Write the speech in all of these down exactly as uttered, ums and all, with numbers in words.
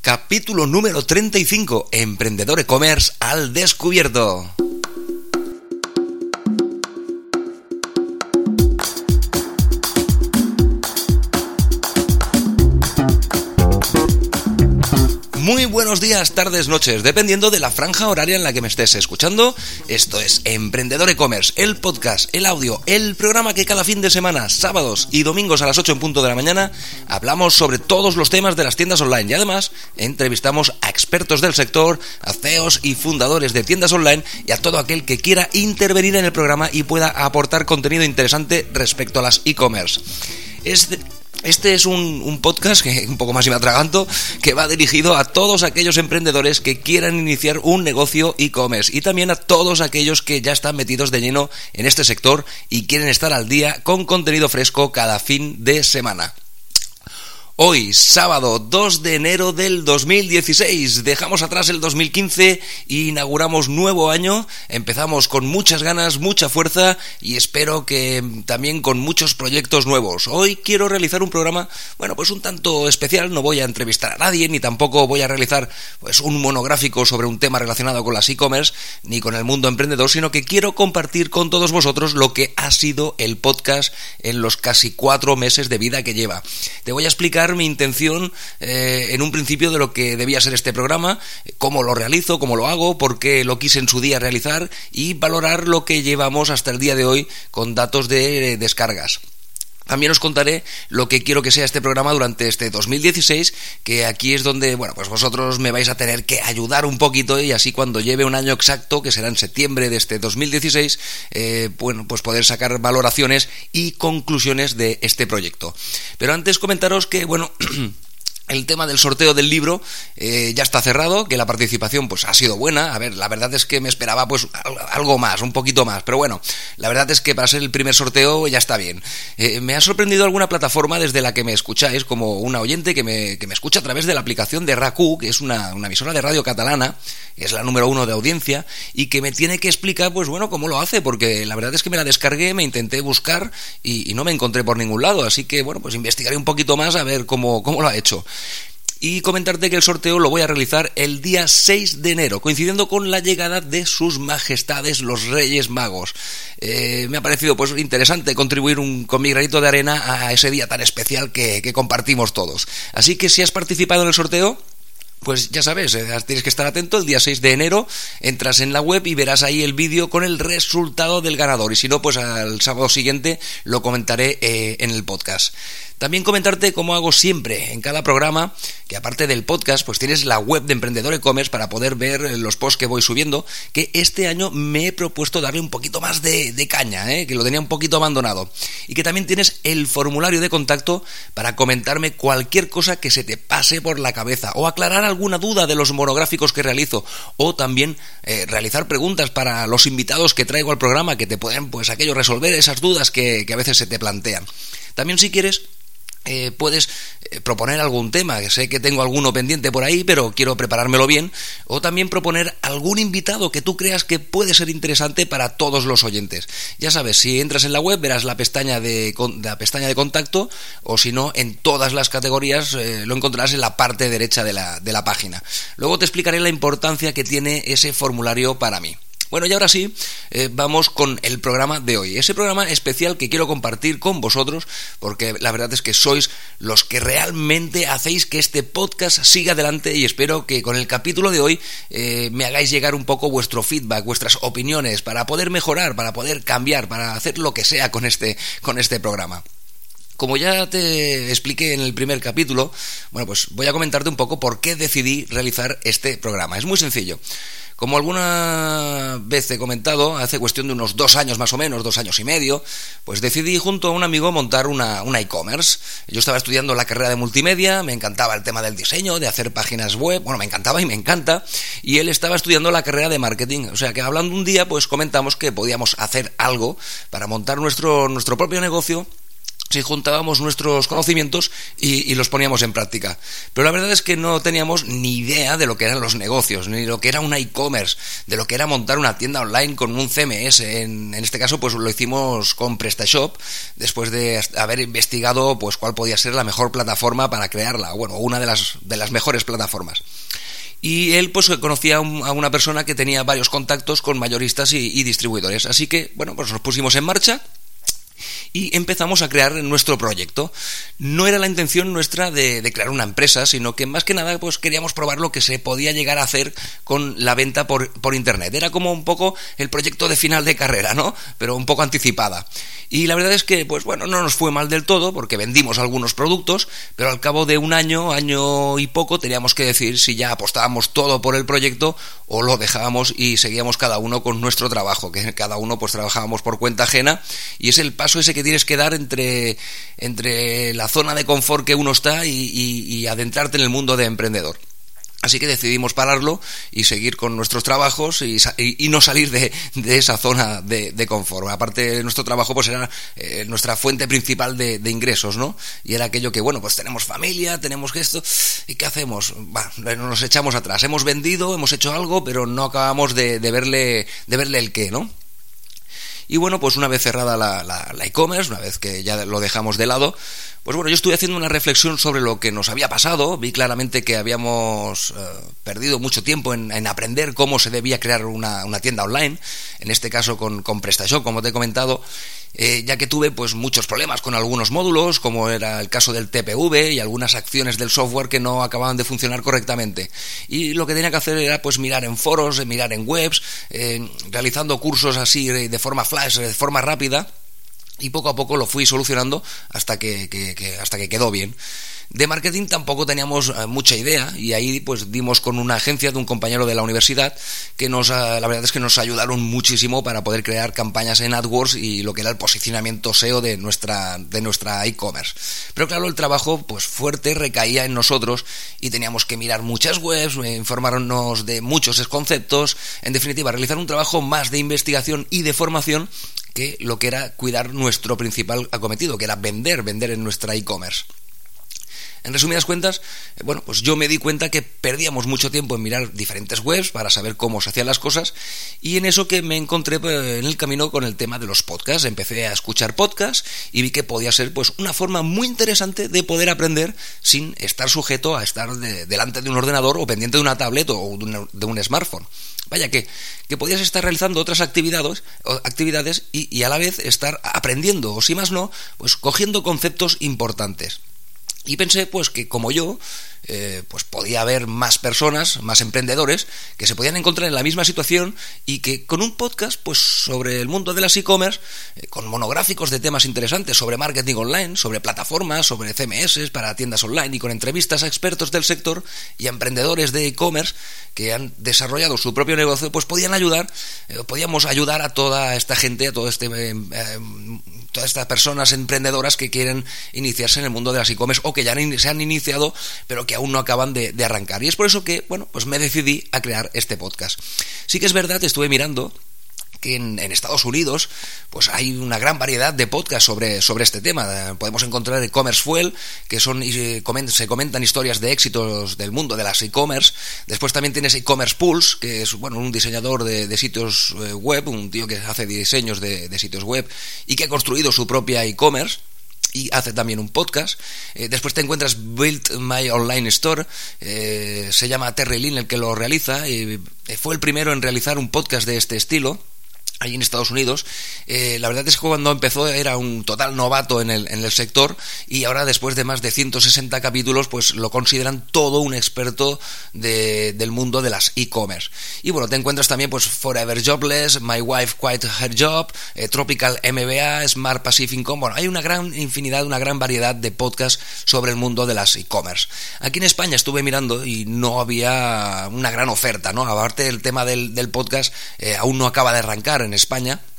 capítulo número treinta y cinco, Emprendedor e-commerce al descubierto. Muy buenos días, tardes, noches, dependiendo de la franja horaria en la que me estés escuchando. Esto es Emprendedor e-commerce, el podcast, el audio, el programa que cada fin de semana, sábados y domingos a las ocho en punto de la mañana, hablamos sobre todos los temas de las tiendas online y además entrevistamos a expertos del sector, a C E Os y fundadores de tiendas online y a todo aquel que quiera intervenir en el programa y pueda aportar contenido interesante respecto a las e-commerce. Es de... Este es un, un podcast, que un poco más y me atraganto, que va dirigido a todos aquellos emprendedores que quieran iniciar un negocio e-commerce y también a todos aquellos que ya están metidos de lleno en este sector y quieren estar al día con contenido fresco cada fin de semana. Hoy, sábado dos de enero del dos mil dieciséis, dejamos atrás el dos mil quince e inauguramos nuevo año, empezamos con muchas ganas, mucha fuerza y espero que también con muchos proyectos nuevos. Hoy quiero realizar un programa, bueno, pues un tanto especial, no voy a entrevistar a nadie, ni tampoco voy a realizar pues un monográfico sobre un tema relacionado con las e-commerce, ni con el mundo emprendedor, sino que quiero compartir con todos vosotros lo que ha sido el podcast en los casi cuatro meses de vida que lleva. Te voy a explicar mi intención eh, en un principio de lo que debía ser este programa, cómo lo realizo, cómo lo hago, por qué lo quise en su día realizar y valorar lo que llevamos hasta el día de hoy con datos de descargas. También os contaré lo que quiero que sea este programa durante este dos mil dieciséis, que aquí es donde, bueno, pues vosotros me vais a tener que ayudar un poquito y así cuando lleve un año exacto, que será en septiembre de este dos mil dieciséis, eh, bueno, pues poder sacar valoraciones y conclusiones de este proyecto. Pero antes comentaros que, bueno... El tema del sorteo del libro eh, ya está cerrado, que la participación pues ha sido buena. A ver, la verdad es que me esperaba pues algo más, un poquito más, pero bueno, la verdad es que para ser el primer sorteo ya está bien. Eh, me ha sorprendido alguna plataforma desde la que me escucháis, como una oyente que me, que me escucha a través de la aplicación de RACU, que es una, una emisora de radio catalana, que es la número uno de audiencia, y que me tiene que explicar, pues bueno, cómo lo hace, porque la verdad es que me la descargué, me intenté buscar y, y no me encontré por ningún lado, así que bueno, pues investigaré un poquito más a ver cómo, cómo lo ha hecho. Y comentarte que el sorteo lo voy a realizar el día seis de enero, coincidiendo con la llegada de sus majestades los Reyes Magos. Eh, me ha parecido pues interesante contribuir un, con mi granito de arena a ese día tan especial que, que compartimos todos. Así que si has participado en el sorteo, pues ya sabes, eh, tienes que estar atento. El día seis de enero entras en la web y verás ahí el vídeo con el resultado del ganador. Y si no, pues al sábado siguiente lo comentaré eh, en el podcast. También comentarte, como hago siempre en cada programa, que aparte del podcast, pues tienes la web de Emprendedor e-commerce para poder ver los posts que voy subiendo, que este año me he propuesto darle un poquito más de, de caña, ¿eh? que lo tenía un poquito abandonado. Y que también tienes el formulario de contacto para comentarme cualquier cosa que se te pase por la cabeza, o aclarar alguna duda de los monográficos que realizo, o también eh, realizar preguntas para los invitados que traigo al programa, que te pueden, pues aquello, resolver esas dudas que, que a veces se te plantean. También, si quieres, Eh, puedes eh, proponer algún tema, que sé que tengo alguno pendiente por ahí, pero quiero preparármelo bien, o también proponer algún invitado que tú creas que puede ser interesante para todos los oyentes. Ya sabes, si entras en la web verás la pestaña de, la pestaña de contacto, o si no, en todas las categorías eh, lo encontrarás en la parte derecha de la, de la página. Luego te explicaré la importancia que tiene ese formulario para mí. Bueno, y ahora sí, eh, vamos con el programa de hoy. Ese programa especial que quiero compartir con vosotros, porque la verdad es que sois los que realmente hacéis que este podcast siga adelante, y espero que con el capítulo de hoy eh, me hagáis llegar un poco vuestro feedback, vuestras opiniones, para poder mejorar, para poder cambiar, para hacer lo que sea con este, con este programa. Como ya te expliqué en el primer capítulo, bueno, pues voy a comentarte un poco por qué decidí realizar este programa. Es muy sencillo. Como alguna vez he comentado, hace cuestión de unos dos años más o menos, dos años y medio, pues decidí junto a un amigo montar una, una e-commerce. Yo estaba estudiando la carrera de multimedia, me encantaba el tema del diseño, de hacer páginas web, bueno, me encantaba y me encanta, y él estaba estudiando la carrera de marketing. O sea que hablando un día, pues comentamos que podíamos hacer algo para montar nuestro, nuestro propio negocio, si juntábamos nuestros conocimientos y, y los poníamos en práctica. Pero la verdad es que no teníamos ni idea de lo que eran los negocios, ni lo que era un e-commerce, de lo que era montar una tienda online con un C M S. En, en este caso, pues lo hicimos con PrestaShop, después de haber investigado pues cuál podía ser la mejor plataforma para crearla, bueno, una de las, de las mejores plataformas. Y él pues conocía a una persona que tenía varios contactos con mayoristas y, y distribuidores. Así que, bueno, pues nos pusimos en marcha y empezamos a crear nuestro proyecto. No era la intención nuestra de, de crear una empresa, sino que más que nada pues queríamos probar lo que se podía llegar a hacer con la venta por, por internet. Era como un poco el proyecto de final de carrera, ¿no? Pero un poco anticipada. Y la verdad es que, pues bueno, no nos fue mal del todo, porque vendimos algunos productos, pero al cabo de un año, año y poco, teníamos que decidir si ya apostábamos todo por el proyecto o lo dejábamos y seguíamos cada uno con nuestro trabajo, que cada uno pues trabajábamos por cuenta ajena, y es el paso ese que tienes que dar entre, entre la zona de confort que uno está y, y, y adentrarte en el mundo de emprendedor. Así que decidimos pararlo y seguir con nuestros trabajos y, y, y no salir de, de esa zona de, de confort. Aparte, nuestro trabajo pues era eh, nuestra fuente principal de, de ingresos, ¿no? Y era aquello que, bueno, pues tenemos familia, tenemos esto, ¿y qué hacemos? Bah, nos echamos atrás. Hemos vendido, hemos hecho algo, pero no acabamos de, de verle, de verle el qué, ¿no? Y bueno, pues una vez cerrada la, la, la e-commerce, una vez que ya lo dejamos de lado, pues bueno, yo estuve haciendo una reflexión sobre lo que nos había pasado. Vi claramente que habíamos eh, perdido mucho tiempo en, en aprender cómo se debía crear una, una tienda online, en este caso con, con PrestaShop, como te he comentado, eh, ya que tuve pues muchos problemas con algunos módulos, como era el caso del T P V y algunas acciones del software que no acababan de funcionar correctamente. Y lo que tenía que hacer era pues mirar en foros, mirar en webs, eh, realizando cursos así de forma flash, de forma rápida, y poco a poco lo fui solucionando hasta que, que, que hasta que quedó bien. De marketing tampoco teníamos uh, mucha idea, y ahí pues dimos con una agencia de un compañero de la universidad que nos, uh, la verdad es que nos ayudaron muchísimo para poder crear campañas en AdWords y lo que era el posicionamiento S E O de nuestra de nuestra e-commerce. Pero claro, el trabajo pues fuerte recaía en nosotros y teníamos que mirar muchas webs, informarnos de muchos conceptos, en definitiva realizar un trabajo más de investigación y de formación que lo que era cuidar nuestro principal acometido, que era vender, vender en nuestra e-commerce. En resumidas cuentas, bueno, pues yo me di cuenta que perdíamos mucho tiempo en mirar diferentes webs para saber cómo se hacían las cosas, y en eso que me encontré en el camino con el tema de los podcasts. Empecé a escuchar podcasts y vi que podía ser pues una forma muy interesante de poder aprender sin estar sujeto a estar de, delante de un ordenador o pendiente de una tablet o de, una, de un smartphone. Vaya, que, que podías estar realizando otras actividades, actividades y, y a la vez estar aprendiendo, o si más no, pues cogiendo conceptos importantes. Y pensé pues que como yo, eh, pues podía haber más personas, más emprendedores que se podían encontrar en la misma situación, y que con un podcast pues sobre el mundo de las e-commerce, eh, con monográficos de temas interesantes sobre marketing online, sobre plataformas, sobre C M S para tiendas online, y con entrevistas a expertos del sector y a emprendedores de e-commerce que han desarrollado su propio negocio, pues podían ayudar, eh, podíamos ayudar a toda esta gente, a todo este eh, eh, todas estas personas emprendedoras que quieren iniciarse en el mundo de las e-commerce o que ya se han iniciado pero que aún no acaban de, de arrancar. Y es por eso que, bueno, pues me decidí a crear este podcast. Sí que es verdad, estuve mirando que en, en Estados Unidos pues hay una gran variedad de podcasts sobre, sobre este tema. Podemos encontrar e-commerce Fuel, que son se comentan historias de éxitos del mundo de las e-commerce. Después también tienes e-commerce Pulse, que es bueno un diseñador de, de sitios web, un tío que hace diseños de, de sitios web y que ha construido su propia e-commerce y hace también un podcast. Eh, después te encuentras Build My Online Store, eh, se llama Terry Lin el que lo realiza, y fue el primero en realizar un podcast de este estilo ahí en Estados Unidos. Eh, la verdad es que cuando empezó era un total novato en el, en el sector, y ahora después de más de ciento sesenta capítulos pues lo consideran todo un experto de, del mundo de las e-commerce. Y bueno, te encuentras también pues Forever Jobless, My Wife Quit Her Job, eh, Tropical M B A, Smart Passive Income. Bueno, hay una gran infinidad, una gran variedad de podcasts sobre el mundo de las e-commerce. Aquí en España estuve mirando y no había una gran oferta, ¿no? Aparte del tema del, del podcast, eh, aún no acaba de arrancar en España,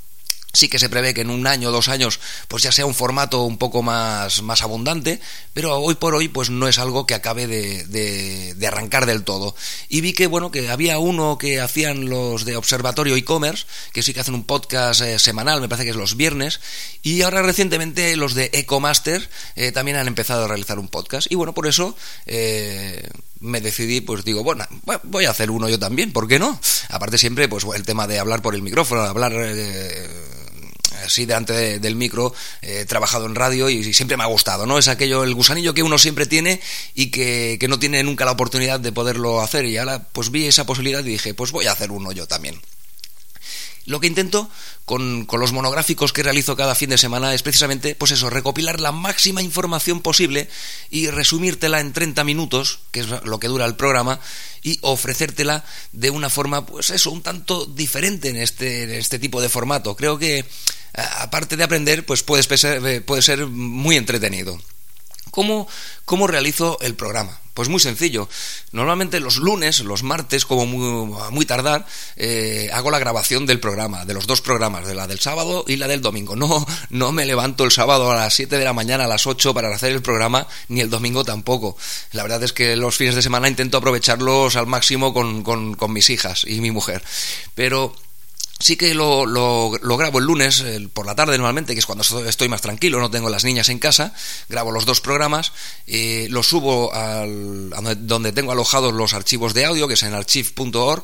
Sí que se prevé que en un año o dos años pues ya sea un formato un poco más, más abundante, pero hoy por hoy pues no es algo que acabe de, de, de arrancar del todo. Y vi que bueno que había uno que hacían los de Observatorio e-commerce, que sí que hacen un podcast eh, semanal, me parece que es los viernes, y ahora recientemente los de Ecomaster eh, también han empezado a realizar un podcast. Y bueno, por eso eh, me decidí, pues digo, bueno, voy a hacer uno yo también, ¿por qué no? Aparte siempre pues el tema de hablar por el micrófono, hablar... Eh, así delante de, del micro, he trabajado en radio y, y siempre me ha gustado, ¿no? Es aquello, el gusanillo que uno siempre tiene y que, que no tiene nunca la oportunidad de poderlo hacer, y ahora pues vi esa posibilidad y dije, pues voy a hacer uno yo también. Lo que intento con, con los monográficos que realizo cada fin de semana es precisamente, pues eso, recopilar la máxima información posible y resumírtela en treinta minutos, que es lo que dura el programa, y ofrecértela de una forma, pues eso, un tanto diferente en este, en este tipo de formato. Creo que, aparte de aprender, pues puede ser, puede ser muy entretenido. ¿Cómo, ¿Cómo realizo el programa? Pues muy sencillo. Normalmente los lunes, los martes, como muy, muy tardar, eh, hago la grabación del programa, de los dos programas, de la del sábado y la del domingo. No, no me levanto el sábado a las siete de la mañana, a las ocho para hacer el programa, ni el domingo tampoco. La verdad es que los fines de semana intento aprovecharlos al máximo con, con, con mis hijas y mi mujer. Pero... sí que lo, lo, lo grabo el lunes el, por la tarde normalmente, que es cuando estoy más tranquilo, no tengo las niñas en casa. Grabo los dos programas, eh, los subo al, a donde tengo alojados los archivos de audio, que es en archive punto org,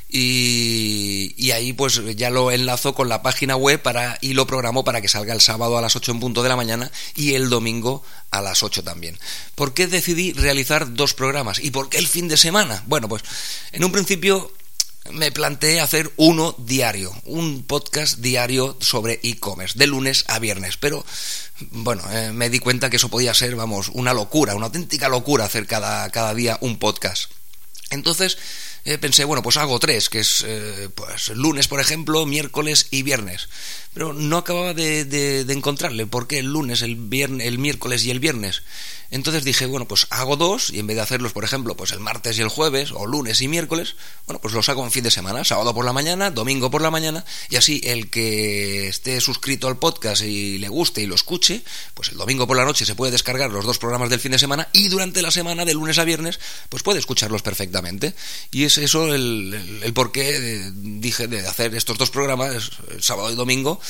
y, y ahí pues ya lo enlazo con la página web para, y lo programo para que salga el sábado a las ocho en punto de la mañana y el domingo a las ocho también. ¿Por qué decidí realizar dos programas? ¿Y por qué el fin de semana? Bueno, pues en un principio... me planteé hacer uno diario, un podcast diario sobre e-commerce, de lunes a viernes, pero bueno, eh, me di cuenta que eso podía ser, vamos, una locura, una auténtica locura hacer cada, cada día un podcast. Entonces eh, pensé, bueno, pues hago tres, que es eh, pues lunes, por ejemplo, miércoles y viernes, pero no acababa de, de, de encontrarle por qué el lunes, el viernes, el miércoles y el viernes. Entonces dije, bueno, pues hago dos, y en vez de hacerlos, por ejemplo, pues el martes y el jueves, o lunes y miércoles, bueno, pues los hago en fin de semana, sábado por la mañana, domingo por la mañana, y así el que esté suscrito al podcast y le guste y lo escuche, pues el domingo por la noche se puede descargar los dos programas del fin de semana, y durante la semana, de lunes a viernes, pues puede escucharlos perfectamente. Y es eso el, el, el por qué dije de hacer estos dos programas, el sábado y domingo,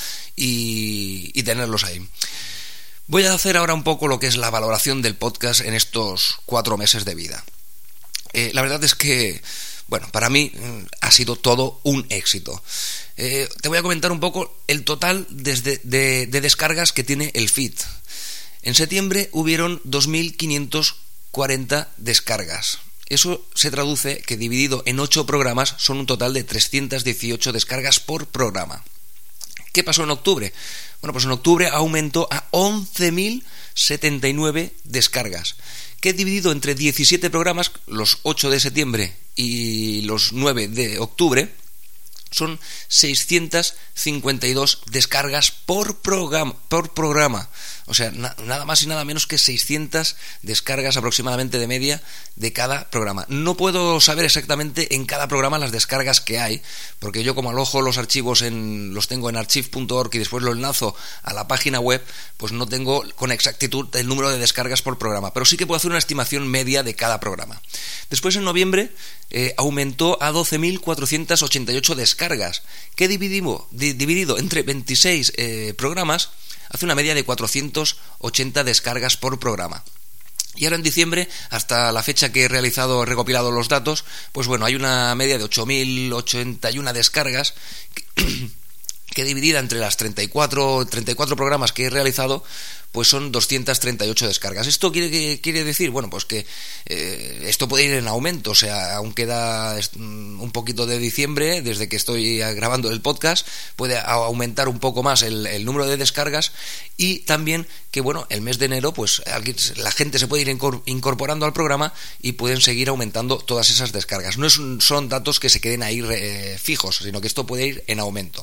y, y tenerlos ahí. Voy a hacer ahora un poco lo que es la valoración del podcast en estos cuatro meses de vida. Eh, la verdad es que, bueno, para mí eh, ha sido todo un éxito. Eh, te voy a comentar un poco el total desde, de, de descargas que tiene el feed. En septiembre hubieron dos mil quinientas cuarenta descargas. Eso se traduce que dividido en ocho programas son un total de trescientas dieciocho descargas por programa. ¿Qué pasó en octubre? Bueno, pues en octubre aumentó a once mil setenta y nueve descargas, que dividido entre diecisiete programas, los ocho de septiembre y los nueve de octubre, son seiscientas cincuenta y dos descargas por programa, por programa. O sea, na- nada más y nada menos que seiscientas descargas aproximadamente de media de cada programa. No puedo saber exactamente en cada programa las descargas que hay, porque yo como alojo los archivos en, los tengo en archive punto org y después lo enlazo a la página web, pues no tengo con exactitud el número de descargas por programa, pero sí que puedo hacer una estimación media de cada programa. Después en noviembre eh, aumentó a doce mil cuatrocientas ochenta y ocho descargas, que dividido, di, dividido entre veintiséis eh, programas hace una media de cuatrocientas ochenta descargas por programa. Y ahora en diciembre, hasta la fecha que he realizado, he recopilado los datos, pues bueno, hay una media de ocho mil ochenta y uno descargas que, que dividida entre las treinta y cuatro, treinta y cuatro programas que he realizado, pues son doscientas treinta y ocho descargas. ¿Esto quiere, quiere decir? Bueno, pues que eh, esto puede ir en aumento, o sea, aún queda un poquito de diciembre, desde que estoy grabando el podcast, puede aumentar un poco más el, el número de descargas, y también que, bueno, el mes de enero, pues la gente se puede ir incorporando al programa y pueden seguir aumentando todas esas descargas. No es, son datos que se queden ahí eh, fijos, sino que esto puede ir en aumento.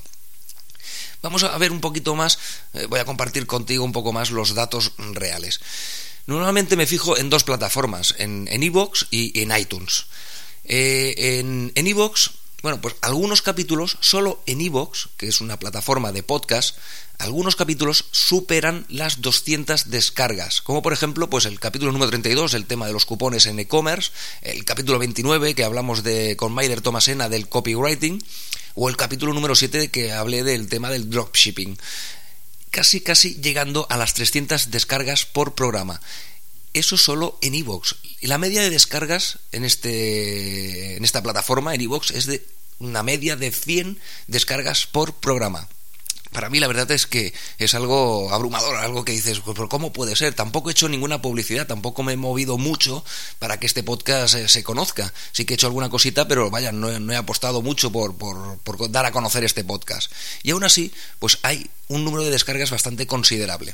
Vamos a ver un poquito más, eh, voy a compartir contigo un poco más los datos reales. Normalmente me fijo en dos plataformas, en en iVoox y en iTunes. Eh, en en iVoox Bueno, pues algunos capítulos, solo en iVoox, que es una plataforma de podcast, algunos capítulos superan las doscientas descargas, como por ejemplo pues el capítulo número treinta y dos, el tema de los cupones en e-commerce, el capítulo veintinueve, que hablamos de con Maider Tomasena del copywriting, o el capítulo número siete, que hablé del tema del dropshipping, casi casi llegando a las trescientas descargas por programa. Eso solo en iVoox. Y la media de descargas en este en esta plataforma, en iVoox, es de una media de cien descargas por programa. Para mí la verdad es que es algo abrumador, algo que dices, pues ¿cómo puede ser? Tampoco he hecho ninguna publicidad, tampoco me he movido mucho para que este podcast eh, se conozca. Sí que he hecho alguna cosita, pero vaya, no he, no he apostado mucho por, por, por dar a conocer este podcast. Y aún así, pues hay un número de descargas bastante considerable.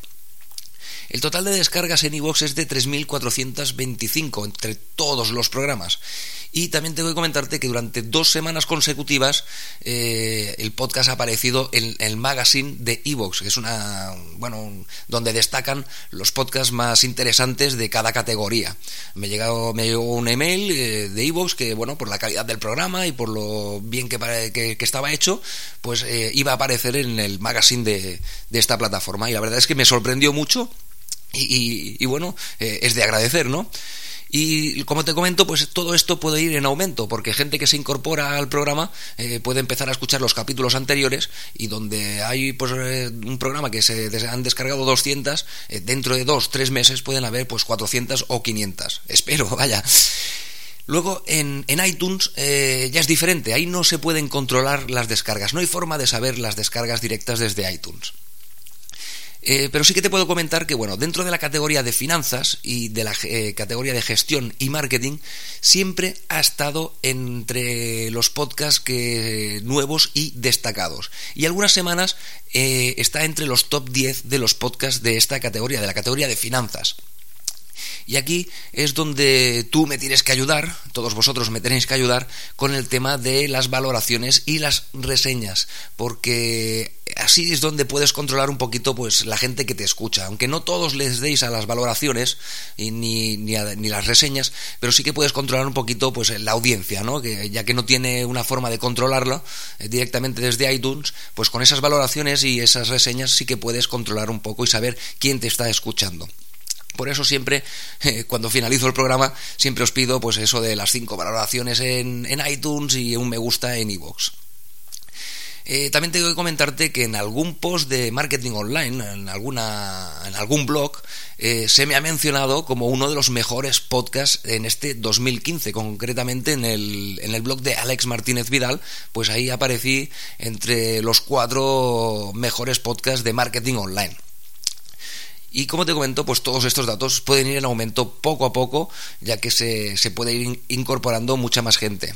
El total de descargas en iVoox es de tres mil cuatrocientos veinticinco entre todos los programas. Y también tengo que comentarte que durante dos semanas consecutivas eh, el podcast ha aparecido en el magazine de iVoox, que es una, bueno, donde destacan los podcasts más interesantes de cada categoría. Me llegó, me llegó un email eh, de iVoox que, bueno, por la calidad del programa y por lo bien que, que, que estaba hecho, pues eh, iba a aparecer en el magazine de, de esta plataforma. Y la verdad es que me sorprendió mucho y, y, y bueno, eh, es de agradecer, ¿no? Y como te comento, pues todo esto puede ir en aumento, porque gente que se incorpora al programa eh, puede empezar a escuchar los capítulos anteriores, y donde hay pues eh, un programa que se des- han descargado doscientas, eh, dentro de dos, tres meses pueden haber pues cuatrocientas o quinientas. Espero, vaya. Luego en, en iTunes eh, ya es diferente, ahí no se pueden controlar las descargas, no hay forma de saber las descargas directas desde iTunes. Eh, pero sí que te puedo comentar que, bueno, dentro de la categoría de finanzas y de la eh, categoría de gestión y marketing, siempre ha estado entre los podcasts que, eh, nuevos y destacados. Y algunas semanas eh, está entre los top diez de los podcasts de esta categoría, de la categoría de finanzas. Y aquí es donde tú me tienes que ayudar, todos vosotros me tenéis que ayudar con el tema de las valoraciones y las reseñas, porque así es donde puedes controlar un poquito pues la gente que te escucha, aunque no todos les deis a las valoraciones y ni, ni, a, ni las reseñas, pero sí que puedes controlar un poquito pues la audiencia, ¿no? Que ya que no tiene una forma de controlarlo eh, directamente desde iTunes, pues con esas valoraciones y esas reseñas sí que puedes controlar un poco y saber quién te está escuchando. Por eso siempre, eh, cuando finalizo el programa, siempre os pido pues eso de las cinco valoraciones en, en iTunes y un me gusta en iVoox. Eh, también tengo que comentarte que en algún post de marketing online, en, alguna, en algún blog, eh, se me ha mencionado como uno de los mejores podcasts en este dos mil quince, concretamente en el, en el blog de Alex Martínez Vidal, pues ahí aparecí entre los cuatro mejores podcasts de marketing online. Y como te comento, pues todos estos datos pueden ir en aumento poco a poco, ya que se, se puede ir incorporando mucha más gente.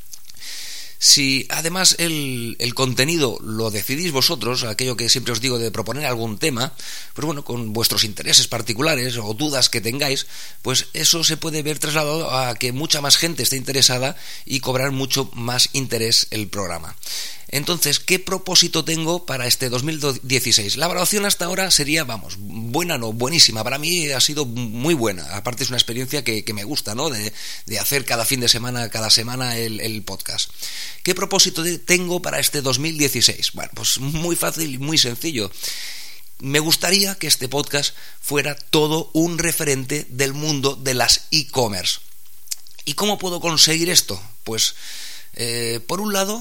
Si además el, el contenido lo decidís vosotros, aquello que siempre os digo de proponer algún tema, pues bueno, con vuestros intereses particulares o dudas que tengáis, pues eso se puede ver trasladado a que mucha más gente esté interesada y cobrar mucho más interés el programa. Entonces, ¿qué propósito tengo para este dos mil dieciséis? La evaluación hasta ahora sería, vamos, buena no, buenísima. Para mí ha sido muy buena. Aparte es una experiencia que, que me gusta, ¿no? De, de hacer cada fin de semana, cada semana el, el podcast. ¿Qué propósito tengo para este dos mil dieciséis? Bueno, pues muy fácil y muy sencillo. Me gustaría que este podcast fuera todo un referente del mundo de las e-commerce. ¿Y cómo puedo conseguir esto? Pues, eh, por un lado,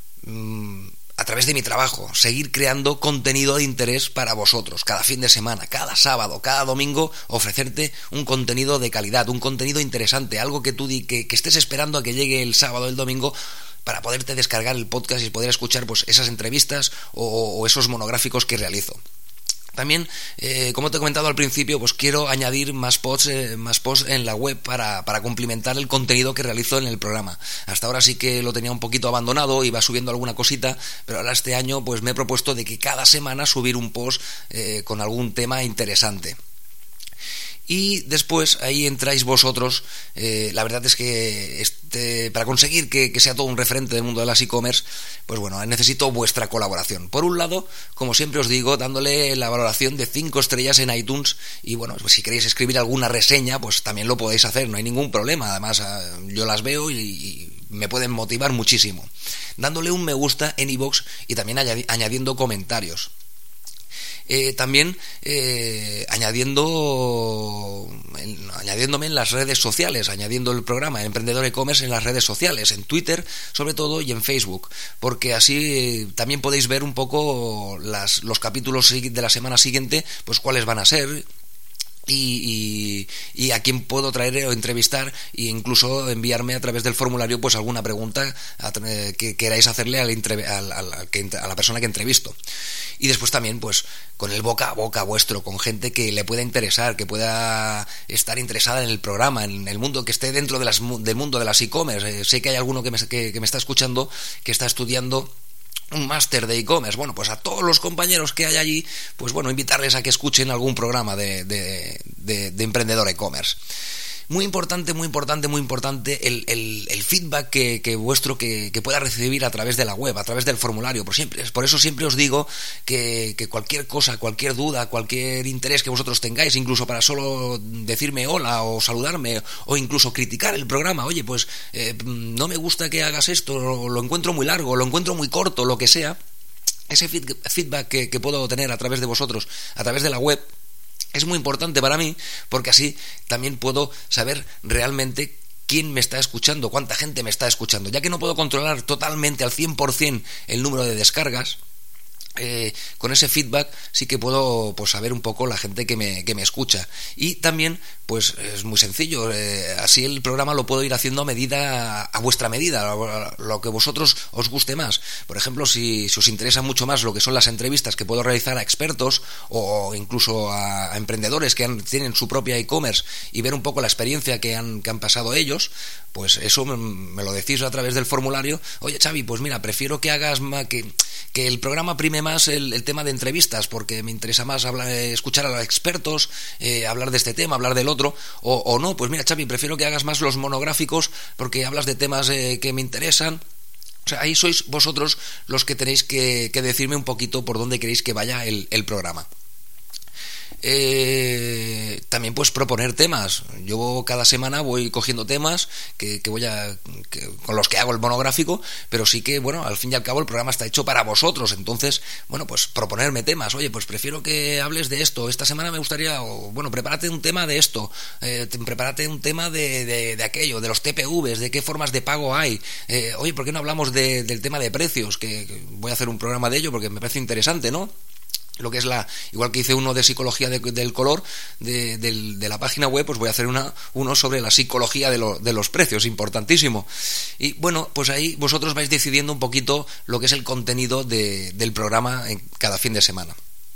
a través de mi trabajo, seguir creando contenido de interés para vosotros, cada fin de semana, cada sábado, cada domingo, ofrecerte un contenido de calidad, un contenido interesante, algo que tú di, que, que estés esperando a que llegue el sábado o el domingo para poderte descargar el podcast y poder escuchar pues esas entrevistas o, o esos monográficos que realizo. También, eh, como te he comentado al principio, pues quiero añadir más posts, eh, más posts en la web para, para complementar el contenido que realizo en el programa. Hasta ahora sí que lo tenía un poquito abandonado, iba subiendo alguna cosita, pero ahora este año pues me he propuesto de que cada semana subir un post eh, con algún tema interesante. Y después ahí entráis vosotros. Eh, la verdad es que este, para conseguir que, que sea todo un referente del mundo de las e-commerce, pues bueno, necesito vuestra colaboración. Por un lado, como siempre os digo, dándole la valoración de cinco estrellas en iTunes, y bueno, pues si queréis escribir alguna reseña, pues también lo podéis hacer, no hay ningún problema. Además, yo las veo y, y me pueden motivar muchísimo. Dándole un me gusta en iVoox y también añadi- añadiendo comentarios. Eh, también eh, añadiendo en, añadiéndome en las redes sociales, añadiendo el programa Emprendedor e-commerce en las redes sociales, en Twitter sobre todo y en Facebook, porque así eh, también podéis ver un poco las, los capítulos de la semana siguiente, pues cuáles van a ser. Y, y, y a quién puedo traer o entrevistar, e incluso enviarme a través del formulario pues alguna pregunta a, que queráis hacerle al, al, al, al que, a la persona que entrevisto. Y después también pues con el boca a boca vuestro, con gente que le pueda interesar, que pueda estar interesada en el programa, en el mundo, que esté dentro de las, del mundo de las e-commerce. Eh, sé que hay alguno que me, que, que me está escuchando que está estudiando un máster de e-commerce. Bueno, pues a todos los compañeros que hay allí, pues bueno, invitarles a que escuchen algún programa de, de, de, de emprendedor e-commerce. Muy importante, muy importante, muy importante el, el, el feedback que, que vuestro que, que pueda recibir a través de la web, a través del formulario. Por siempre, por eso siempre os digo que, que cualquier cosa, cualquier duda, cualquier interés que vosotros tengáis, incluso para solo decirme hola o saludarme o incluso criticar el programa, oye, pues eh, no me gusta que hagas esto, lo, lo encuentro muy largo, lo encuentro muy corto, lo que sea, ese feedback que, que puedo tener a través de vosotros, a través de la web, es muy importante para mí, porque así también puedo saber realmente quién me está escuchando, cuánta gente me está escuchando. Ya que no puedo controlar totalmente al cien por ciento el número de descargas, Eh, con ese feedback sí que puedo pues saber un poco la gente que me, que me escucha. Y también pues es muy sencillo, eh, así el programa lo puedo ir haciendo a medida, a vuestra medida, a lo que vosotros os guste más. Por ejemplo, si, si os interesa mucho más lo que son las entrevistas que puedo realizar a expertos o incluso a, a emprendedores que han, tienen su propia e-commerce y ver un poco la experiencia que han, que han pasado ellos, pues eso me, me lo decís a través del formulario. Oye, Xavi, pues mira, prefiero que hagas más, que, que el programa prime más el, el tema de entrevistas, porque me interesa más hablar, escuchar a los expertos, eh, hablar de este tema, hablar del otro, o, o no, pues mira, Xavi, prefiero que hagas más los monográficos porque hablas de temas eh, que me interesan. O sea, ahí sois vosotros los que tenéis que, que decirme un poquito por dónde queréis que vaya el, el programa. Eh, también pues proponer temas. Yo cada semana voy cogiendo temas que, que voy a que, con los que hago el monográfico, pero sí que bueno, al fin y al cabo el programa está hecho para vosotros, entonces bueno, pues proponerme temas. Oye, pues prefiero que hables de esto, esta semana me gustaría, o bueno, prepárate un tema de esto, eh, prepárate un tema de, de, de aquello, de los T P Vs, de qué formas de pago hay, eh, oye, ¿por qué no hablamos de, del tema de precios? Que, que voy a hacer un programa de ello porque me parece interesante, ¿no? Lo que es la, igual que hice uno de psicología de, del color de, de, de la página web, pues voy a hacer una, uno sobre la psicología de, lo, de los precios, importantísimo. Y bueno, pues ahí vosotros vais decidiendo un poquito lo que es el contenido de, del programa en cada fin de semana.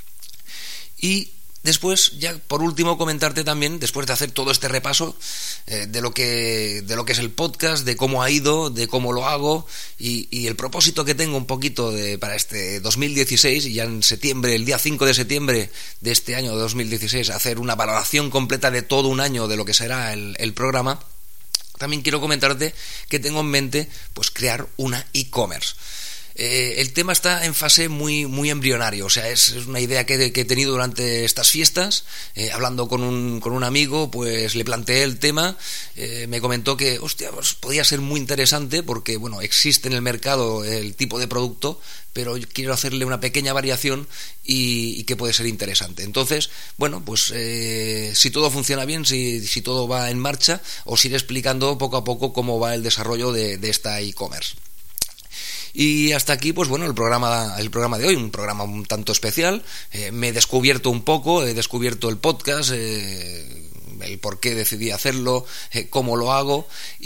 Y después, ya por último, comentarte también, después de hacer todo este repaso eh, de lo que de lo que es el podcast, de cómo ha ido, de cómo lo hago y, y el propósito que tengo un poquito de, para este dos mil dieciséis, y ya en septiembre, el día cinco de septiembre de este año dos mil dieciséis, hacer una valoración completa de todo un año de lo que será el, el programa. También quiero comentarte que tengo en mente pues crear una e-commerce. Eh, el tema está en fase muy muy embrionario, o sea, es, es una idea que, que he tenido durante estas fiestas, eh, hablando con un, con un amigo, pues le planteé el tema, eh, me comentó que, hostia, pues podía ser muy interesante porque, bueno, existe en el mercado el tipo de producto, pero yo quiero hacerle una pequeña variación y, y que puede ser interesante. Entonces, bueno, pues eh, si todo funciona bien, si, si todo va en marcha, os iré explicando poco a poco cómo va el desarrollo de, de esta e-commerce. Y hasta aquí, pues bueno, el programa el programa de hoy, un programa un tanto especial. Eh, me he descubierto un poco, he descubierto el podcast, eh, el por qué decidí hacerlo, eh, cómo lo hago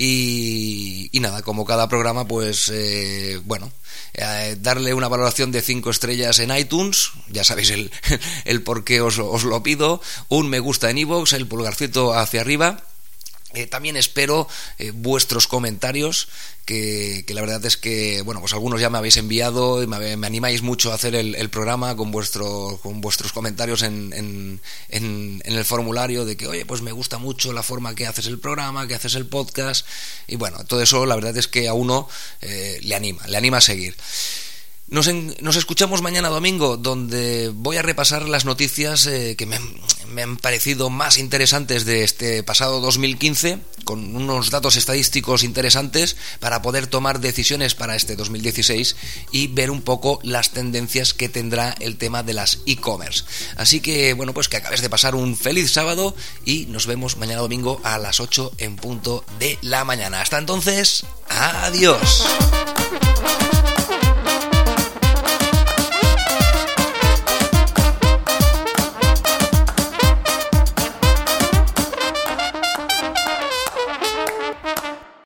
y, y nada, como cada programa, pues eh, bueno, eh, darle una valoración de cinco estrellas en iTunes, ya sabéis el, el por qué os, os lo pido, un me gusta en iVoox, el pulgarcito hacia arriba. Eh, también espero eh, vuestros comentarios, que, que la verdad es que, bueno, pues algunos ya me habéis enviado y me, me animáis mucho a hacer el, el programa con vuestro, con vuestros comentarios en, en, en, en el formulario de que, oye, pues me gusta mucho la forma que haces el programa, que haces el podcast, y bueno, todo eso la verdad es que a uno eh, le anima, le anima a seguir. Nos, en, nos escuchamos mañana domingo, donde voy a repasar las noticias eh, que me, me han parecido más interesantes de este pasado dos mil quince, con unos datos estadísticos interesantes para poder tomar decisiones para este dos mil dieciséis y ver un poco las tendencias que tendrá el tema de las e-commerce. Así que, bueno, pues que acabes de pasar un feliz sábado y nos vemos mañana domingo a las ocho en punto de la mañana. Hasta entonces, adiós.